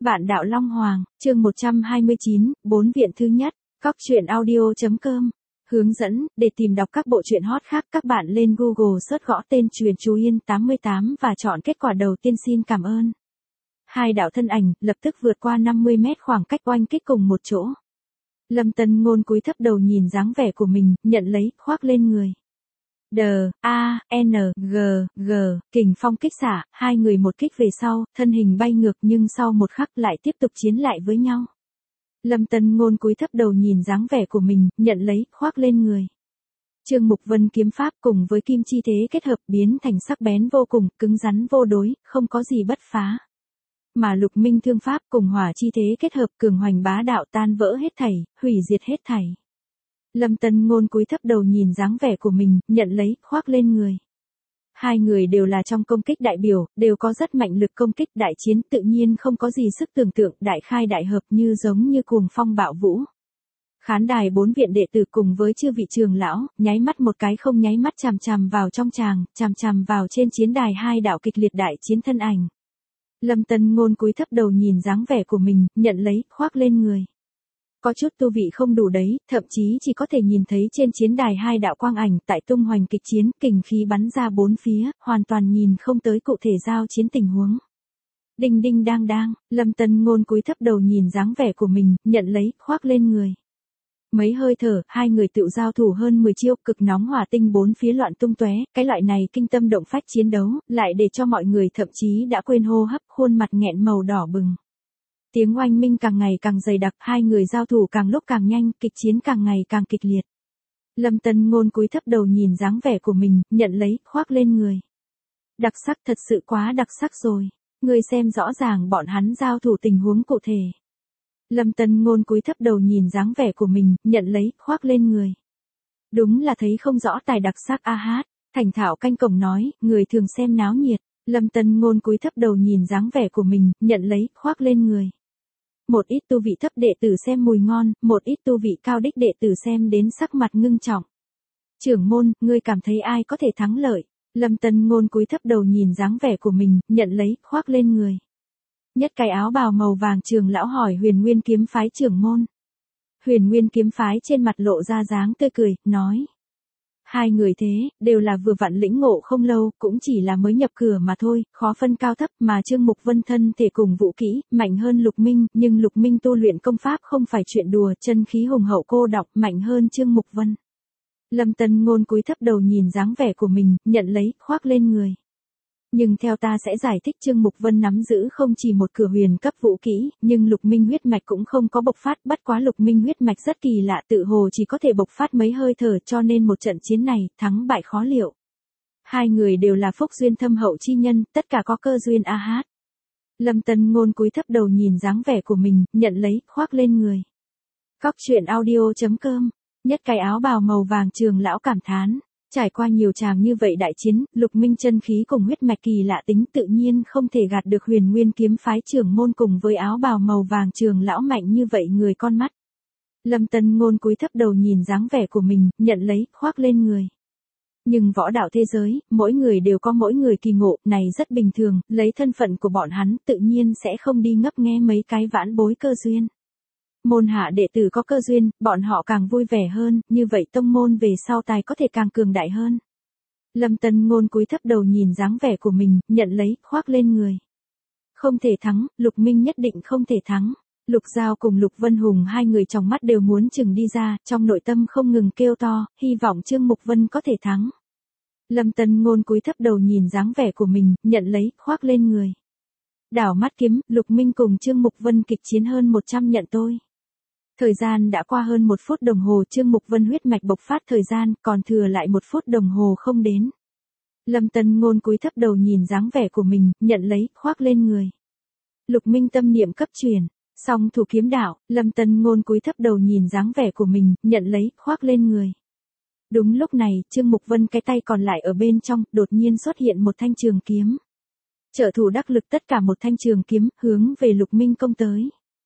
Vạn đạo Long Hoàng, chương 129, 4 viện thứ nhất, Cóc truyện audio.com. Hướng dẫn, để tìm đọc các bộ truyện hot khác các bạn lên Google search gõ tên Truyện Chú Yên 88 và chọn kết quả đầu tiên xin cảm ơn. Hai đạo thân ảnh, lập tức vượt qua 50 mét khoảng cách oanh kích cùng một chỗ. Lâm Tân Ngôn cúi thấp đầu nhìn dáng vẻ của mình, nhận lấy, khoác lên người. D-A-N-G-G, kình phong kích xả, hai người một kích về sau, thân hình bay ngược nhưng sau một khắc lại tiếp tục chiến lại với nhau. Lâm Tân Ngôn cúi thấp đầu nhìn dáng vẻ của mình, nhận lấy, khoác lên người. Trương Mục Vân kiếm pháp cùng với kim chi thế kết hợp biến thành sắc bén vô cùng, cứng rắn vô đối, không có gì bất phá. Mà Lục Minh thương pháp cùng hỏa chi thế kết hợp cường hoành bá đạo tan vỡ hết thảy, hủy diệt hết thảy. Lâm Tân Ngôn cúi thấp đầu nhìn dáng vẻ của mình, nhận lấy, khoác lên người. Hai người đều là trong công kích đại biểu, đều có rất mạnh lực công kích đại chiến, tự nhiên không có gì sức tưởng tượng, đại khai đại hợp như giống như cuồng phong bạo vũ. Khán đài 4 viện đệ tử cùng với chư vị trường lão, nháy mắt một cái không nháy mắt chằm chằm vào trong tràng, chằm chằm vào trên chiến đài hai đạo kịch liệt đại chiến thân ảnh. Lâm Tân Ngôn cúi thấp đầu nhìn dáng vẻ của mình, nhận lấy, khoác lên người. Có chút tu vị không đủ đấy, thậm chí chỉ có thể nhìn thấy trên chiến đài hai đạo quang ảnh tại tung hoành kịch chiến, kình khí bắn ra bốn phía, hoàn toàn nhìn không tới cụ thể giao chiến tình huống. Đinh đinh đang đang, Lâm Tân Ngôn cúi thấp đầu nhìn dáng vẻ của mình, nhận lấy, khoác lên người. Mấy hơi thở, hai người tự giao thủ hơn 10 chiêu, cực nóng hỏa tinh bốn phía loạn tung tóe, cái loại này kinh tâm động phách chiến đấu, lại để cho mọi người thậm chí đã quên hô hấp, khuôn mặt nghẹn màu đỏ bừng. Tiếng oanh minh càng ngày càng dày đặc, hai người giao thủ càng lúc càng nhanh, kịch chiến càng ngày càng kịch liệt. Lâm Tân Ngôn cúi thấp đầu nhìn dáng vẻ của mình, nhận lấy, khoác lên người. Đặc sắc, thật sự quá đặc sắc rồi. Người xem rõ ràng bọn hắn giao thủ tình huống cụ thể. Lâm Tân Ngôn cúi thấp đầu nhìn dáng vẻ của mình, nhận lấy, khoác lên người. Đúng là thấy không rõ tài đặc sắc a hát. Thành thạo canh cổng nói, người thường xem náo nhiệt. Lâm Tân Ngôn cúi thấp đầu nhìn dáng vẻ của mình, nhận lấy, khoác lên người. Một ít tu vị thấp đệ tử xem mùi ngon, một ít tu vị cao đích đệ tử xem đến sắc mặt ngưng trọng. Trưởng môn, ngươi cảm thấy ai có thể thắng lợi? Lâm Tân Ngôn cúi thấp đầu nhìn dáng vẻ của mình, nhận lấy, khoác lên người. Nhất cái áo bào màu vàng trường lão hỏi Huyền Nguyên kiếm phái trưởng môn. Huyền Nguyên kiếm phái trên mặt lộ ra dáng tươi cười, nói. Hai người thế, đều là vừa vặn lĩnh ngộ không lâu, cũng chỉ là mới nhập cửa mà thôi, khó phân cao thấp, mà Trương Mục Vân thân thể cùng vũ kỹ, mạnh hơn Lục Minh, nhưng Lục Minh tu luyện công pháp không phải chuyện đùa, chân khí hùng hậu cô đọng, mạnh hơn Trương Mục Vân. Lâm Tân Ngôn cúi thấp đầu nhìn dáng vẻ của mình, nhận lấy, khoác lên người. Nhưng theo ta sẽ giải thích, Trương Mục Vân nắm giữ không chỉ một cửa huyền cấp vũ kỹ, nhưng Lục Minh huyết mạch cũng không có bộc phát, bất quá Lục Minh huyết mạch rất kỳ lạ, tự hồ chỉ có thể bộc phát mấy hơi thở, cho nên một trận chiến này, thắng bại khó liệu. Hai người đều là phúc duyên thâm hậu chi nhân, tất cả có cơ duyên a hát. Lâm Tân Ngôn cúi thấp đầu nhìn dáng vẻ của mình, nhận lấy, khoác lên người. Cóc truyện audio.com. Nhất cái áo bào màu vàng trường lão cảm thán. Trải qua nhiều tràng như vậy đại chiến, Lục Minh chân khí cùng huyết mạch kỳ lạ tính tự nhiên không thể gạt được Huyền Nguyên kiếm phái trưởng môn cùng với áo bào màu vàng trường lão mạnh như vậy người con mắt. Lâm Tân Ngôn cúi thấp đầu nhìn dáng vẻ của mình, nhận lấy, khoác lên người. Nhưng võ đạo thế giới, mỗi người đều có mỗi người kỳ ngộ, này rất bình thường, lấy thân phận của bọn hắn tự nhiên sẽ không đi ngấp nghé mấy cái vãn bối cơ duyên. Môn hạ đệ tử có cơ duyên, bọn họ càng vui vẻ hơn, như vậy tông môn về sau tài có thể càng cường đại hơn. Lâm Tân Ngôn cúi thấp đầu nhìn dáng vẻ của mình, nhận lấy, khoác lên người. Không thể thắng, Lục Minh nhất định không thể thắng. Lục Giao cùng Lục Vân Hùng hai người trong mắt đều muốn chừng đi ra, trong nội tâm không ngừng kêu to, hy vọng Trương Mục Vân có thể thắng. Lâm Tân Ngôn cúi thấp đầu nhìn dáng vẻ của mình, nhận lấy, khoác lên người. Đảo mắt kiếm, Lục Minh cùng Trương Mục Vân kịch chiến hơn 100 nhận tôi. Thời gian đã qua hơn 1 phút đồng hồ, Trương Mục Vân huyết mạch bộc phát thời gian, còn thừa lại 1 phút đồng hồ không đến. Lâm Tân Ngôn cúi thấp đầu nhìn dáng vẻ của mình, nhận lấy, khoác lên người. Lục Minh tâm niệm cấp truyền, song thủ kiếm đạo, Lâm Tân Ngôn cúi thấp đầu nhìn dáng vẻ của mình, nhận lấy, khoác lên người. Đúng lúc này, Trương Mục Vân cái tay còn lại ở bên trong, đột nhiên xuất hiện một thanh trường kiếm. Trợ thủ đắc lực tất cả một thanh trường kiếm, hướng về Lục Minh công tới.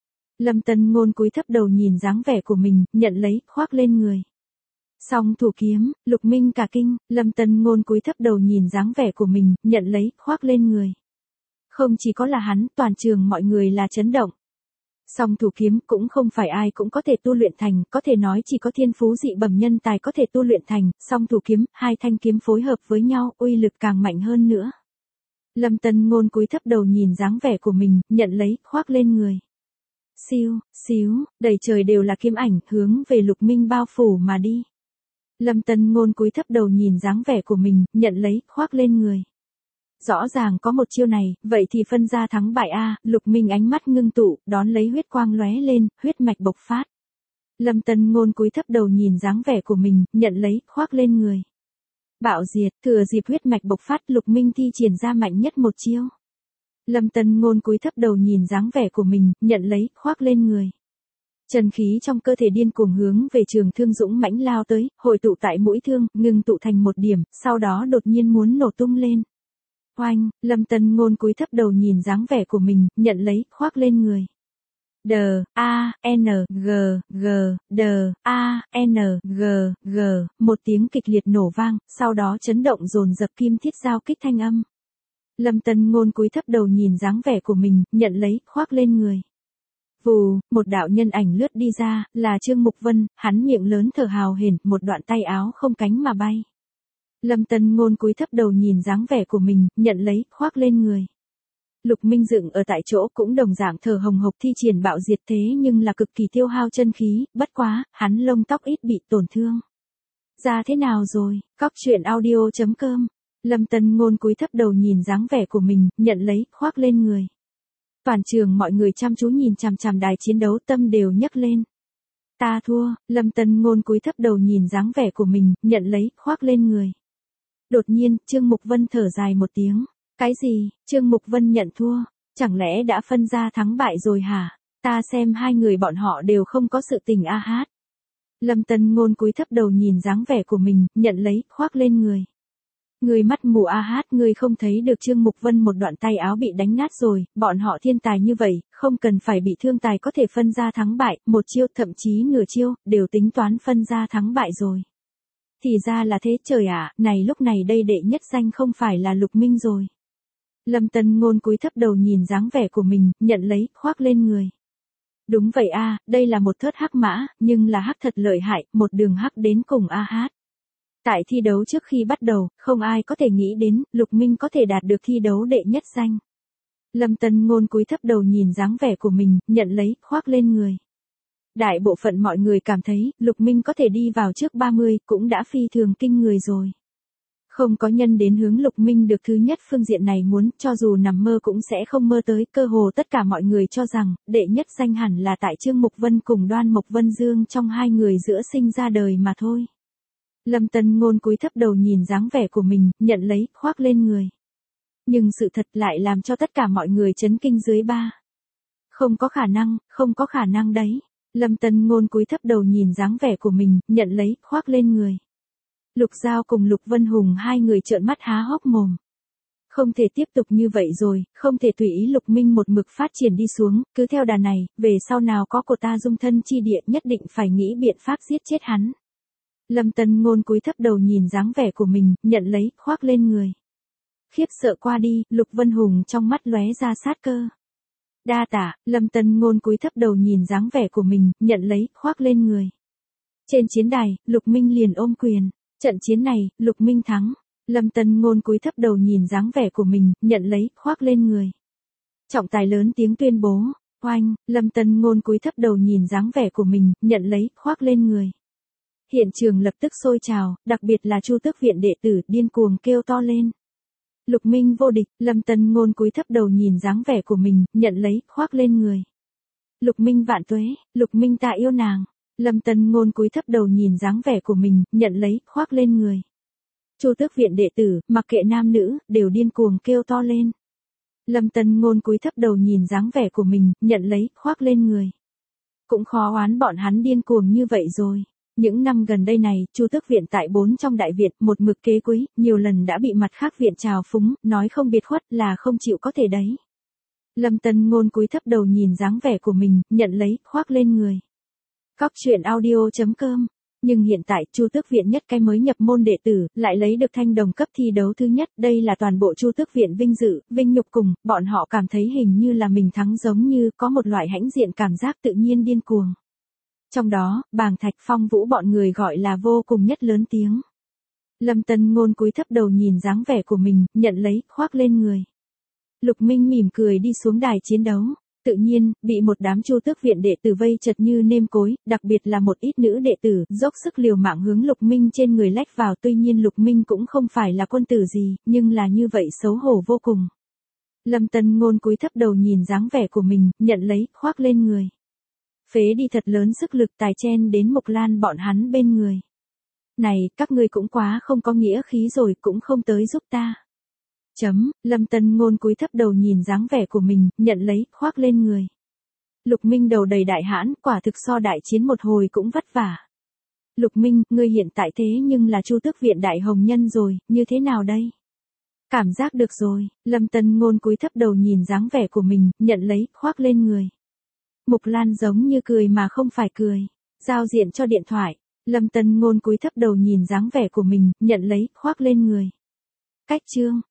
Lâm Tân Ngôn cúi thấp đầu nhìn dáng vẻ của mình, nhận lấy, khoác lên người. Song thủ kiếm, Lục Minh cả kinh, Lâm Tân Ngôn cúi thấp đầu nhìn dáng vẻ của mình, nhận lấy, khoác lên người. Không chỉ có là hắn, toàn trường mọi người là chấn động. Song thủ kiếm cũng không phải ai cũng có thể tu luyện thành, có thể nói chỉ có thiên phú dị bẩm nhân tài có thể tu luyện thành, song thủ kiếm, hai thanh kiếm phối hợp với nhau, uy lực càng mạnh hơn nữa. Lâm Tân Ngôn cúi thấp đầu nhìn dáng vẻ của mình, nhận lấy, khoác lên người. Siêu, xíu, đầy trời đều là kiếm ảnh, hướng về Lục Minh bao phủ mà đi. Lâm Tân Ngôn cúi thấp đầu nhìn dáng vẻ của mình, nhận lấy, khoác lên người. Rõ ràng có một chiêu này, vậy thì phân ra thắng bại a. Lục Minh ánh mắt ngưng tụ, đón lấy huyết quang lóe lên, huyết mạch bộc phát. Lâm Tân Ngôn cúi thấp đầu nhìn dáng vẻ của mình, nhận lấy, khoác lên người. Bạo diệt, thừa dịp huyết mạch bộc phát, Lục Minh thi triển ra mạnh nhất một chiêu. Lâm Tân Ngôn cúi thấp đầu nhìn dáng vẻ của mình, nhận lấy, khoác lên người. Chân khí trong cơ thể điên cuồng hướng về Trường Thương dũng mãnh lao tới, hội tụ tại mũi thương, ngưng tụ thành một điểm, sau đó đột nhiên muốn nổ tung lên. Oanh, Lâm Tân Ngôn cúi thấp đầu nhìn dáng vẻ của mình, nhận lấy, khoác lên người. Một tiếng kịch liệt nổ vang, sau đó chấn động dồn dập kim thiết giao kích thanh âm. Lâm Tân Ngôn cúi thấp đầu nhìn dáng vẻ của mình, nhận lấy, khoác lên người. Vù, một đạo nhân ảnh lướt đi ra, là Trương Mục Vân, hắn miệng lớn thở hào hển, một đoạn tay áo không cánh mà bay. Lâm Tân Ngôn cúi thấp đầu nhìn dáng vẻ của mình, nhận lấy, khoác lên người. Lục Minh dựng ở tại chỗ cũng đồng dạng thở hồng hộc thi triển bạo diệt thế nhưng là cực kỳ tiêu hao chân khí, bất quá, hắn lông tóc ít bị tổn thương. Ra thế nào rồi, cóc truyện audio.com. Lâm Tân Ngôn cúi thấp đầu nhìn dáng vẻ của mình, nhận lấy, khoác lên người. Toàn trường mọi người chăm chú nhìn chằm chằm đài chiến đấu, tâm đều nhấc lên. Ta thua, Lâm Tân Ngôn cúi thấp đầu nhìn dáng vẻ của mình, nhận lấy, khoác lên người. Đột nhiên, Trương Mục Vân thở dài một tiếng. Cái gì, Trương Mục Vân nhận thua, chẳng lẽ đã phân ra thắng bại rồi hả? Ta xem hai người bọn họ đều không có sự tình a hát. Lâm Tân Ngôn cúi thấp đầu nhìn dáng vẻ của mình, nhận lấy, khoác lên người. Người mắt mù a hát, người không thấy được Trương Mục Vân một đoạn tay áo bị đánh nát rồi, bọn họ thiên tài như vậy, không cần phải bị thương tài có thể phân ra thắng bại, một chiêu thậm chí nửa chiêu, đều tính toán phân ra thắng bại rồi. Thì ra là thế, trời ạ, này lúc này đây đệ nhất danh không phải là Lục Minh rồi. Lâm Tân Ngôn cúi thấp đầu nhìn dáng vẻ của mình, nhận lấy, khoác lên người. Đúng vậy a, đây là một thớt hắc mã, nhưng là hắc thật lợi hại, một đường hắc đến cùng a hát. Tại thi đấu trước khi bắt đầu, không ai có thể nghĩ đến, Lục Minh có thể đạt được thi đấu đệ nhất danh. Lâm Tân Ngôn cúi thấp đầu nhìn dáng vẻ của mình, nhận lấy, khoác lên người. Đại bộ phận mọi người cảm thấy, Lục Minh có thể đi vào trước 30, cũng đã phi thường kinh người rồi. Không có nhân đến hướng Lục Minh được thứ nhất phương diện này muốn, cho dù nằm mơ cũng sẽ không mơ tới, cơ hồ tất cả mọi người cho rằng, đệ nhất danh hẳn là tại Trương Mục Vân cùng Đoan Mộc Vân Dương trong hai người giữa sinh ra đời mà thôi. Lâm Tân Ngôn cúi thấp đầu nhìn dáng vẻ của mình, nhận lấy, khoác lên người. Nhưng sự thật lại làm cho tất cả mọi người chấn kinh dưới ba. Không có khả năng đấy. Lâm Tân Ngôn cúi thấp đầu nhìn dáng vẻ của mình, nhận lấy, khoác lên người. Lục Giao cùng Lục Vân Hùng hai người trợn mắt há hốc mồm. Không thể tiếp tục như vậy rồi, không thể tùy ý Lục Minh một mực phát triển đi xuống, cứ theo đà này, về sau nào có của ta dung thân chi địa nhất định phải nghĩ biện pháp giết chết hắn. Lâm Tân Ngôn cúi thấp đầu nhìn dáng vẻ của mình, nhận lấy, khoác lên người. Khiếp sợ qua đi, Lục Vân Hùng trong mắt lóe ra sát cơ. Đa tạ, Lâm Tân Ngôn cúi thấp đầu nhìn dáng vẻ của mình, nhận lấy, khoác lên người. Trên chiến đài, Lục Minh liền ôm quyền. Trận chiến này, Lục Minh thắng. Lâm Tân Ngôn cúi thấp đầu nhìn dáng vẻ của mình, nhận lấy, khoác lên người. Trọng tài lớn tiếng tuyên bố. Oanh, Lâm Tân Ngôn cúi thấp đầu nhìn dáng vẻ của mình, nhận lấy, khoác lên người. Hiện trường lập tức sôi trào, đặc biệt là Chu Tước viện đệ tử điên cuồng kêu to lên. Lục Minh vô địch, Lâm Tân Ngôn cúi thấp đầu nhìn dáng vẻ của mình, nhận lấy, khoác lên người. Lục Minh vạn tuế, Lục Minh ta yêu nàng. Lâm Tân Ngôn cúi thấp đầu nhìn dáng vẻ của mình, nhận lấy, khoác lên người. Chu Tước viện đệ tử, mặc kệ nam nữ, đều điên cuồng kêu to lên. Lâm Tân Ngôn cúi thấp đầu nhìn dáng vẻ của mình, nhận lấy, khoác lên người. Cũng khó oán bọn hắn điên cuồng như vậy rồi. Những năm gần đây này, Chu Tước viện tại 4 trong đại viện, một mực kế quý, nhiều lần đã bị mặt khác viện trào phúng, nói không biệt khuất là không chịu có thể đấy. Lâm Tân Ngôn cúi thấp đầu nhìn dáng vẻ của mình, nhận lấy, khoác lên người. Cóc truyện audio.com Nhưng hiện tại Chu Tước Viện nhất cái mới nhập môn đệ tử, lại lấy được thanh đồng cấp thi đấu thứ nhất, đây là toàn bộ Chu Tước Viện vinh dự, vinh nhục cùng, bọn họ cảm thấy hình như là mình thắng, giống như có một loại hãnh diện cảm giác tự nhiên điên cuồng. Trong đó, Bàng Thạch Phong Vũ bọn người gọi là vô cùng nhất lớn tiếng. Lâm Tân Ngôn cúi thấp đầu nhìn dáng vẻ của mình, nhận lấy, khoác lên người. Lục Minh mỉm cười đi xuống đài chiến đấu. Tự nhiên, bị một đám Chu Tước Viện đệ tử vây chật như nêm cối, đặc biệt là một ít nữ đệ tử, dốc sức liều mạng hướng Lục Minh trên người lách vào, tuy nhiên Lục Minh cũng không phải là quân tử gì, nhưng là như vậy xấu hổ vô cùng. Lâm Tân Ngôn cúi thấp đầu nhìn dáng vẻ của mình, nhận lấy, khoác lên người. Phế đi thật lớn sức lực tài chen đến Mộc Lan bọn hắn bên người. Này, các ngươi cũng quá không có nghĩa khí rồi, cũng không tới giúp ta. Lâm Tân Ngôn cúi thấp đầu nhìn dáng vẻ của mình, nhận lấy, khoác lên người. Lục Minh đầu đầy đại hãn, quả thực so đại chiến một hồi cũng vất vả. Lục Minh, ngươi hiện tại thế nhưng là Chu Tước Viện đại hồng nhân rồi, như thế nào đây? Cảm giác được rồi, Lâm Tân Ngôn cúi thấp đầu nhìn dáng vẻ của mình, nhận lấy, khoác lên người. Mục Lan giống như cười mà không phải cười. Giao diện cho điện thoại. Lâm Tân Ngôn cúi thấp đầu nhìn dáng vẻ của mình, nhận lấy, khoác lên người. Cách chương.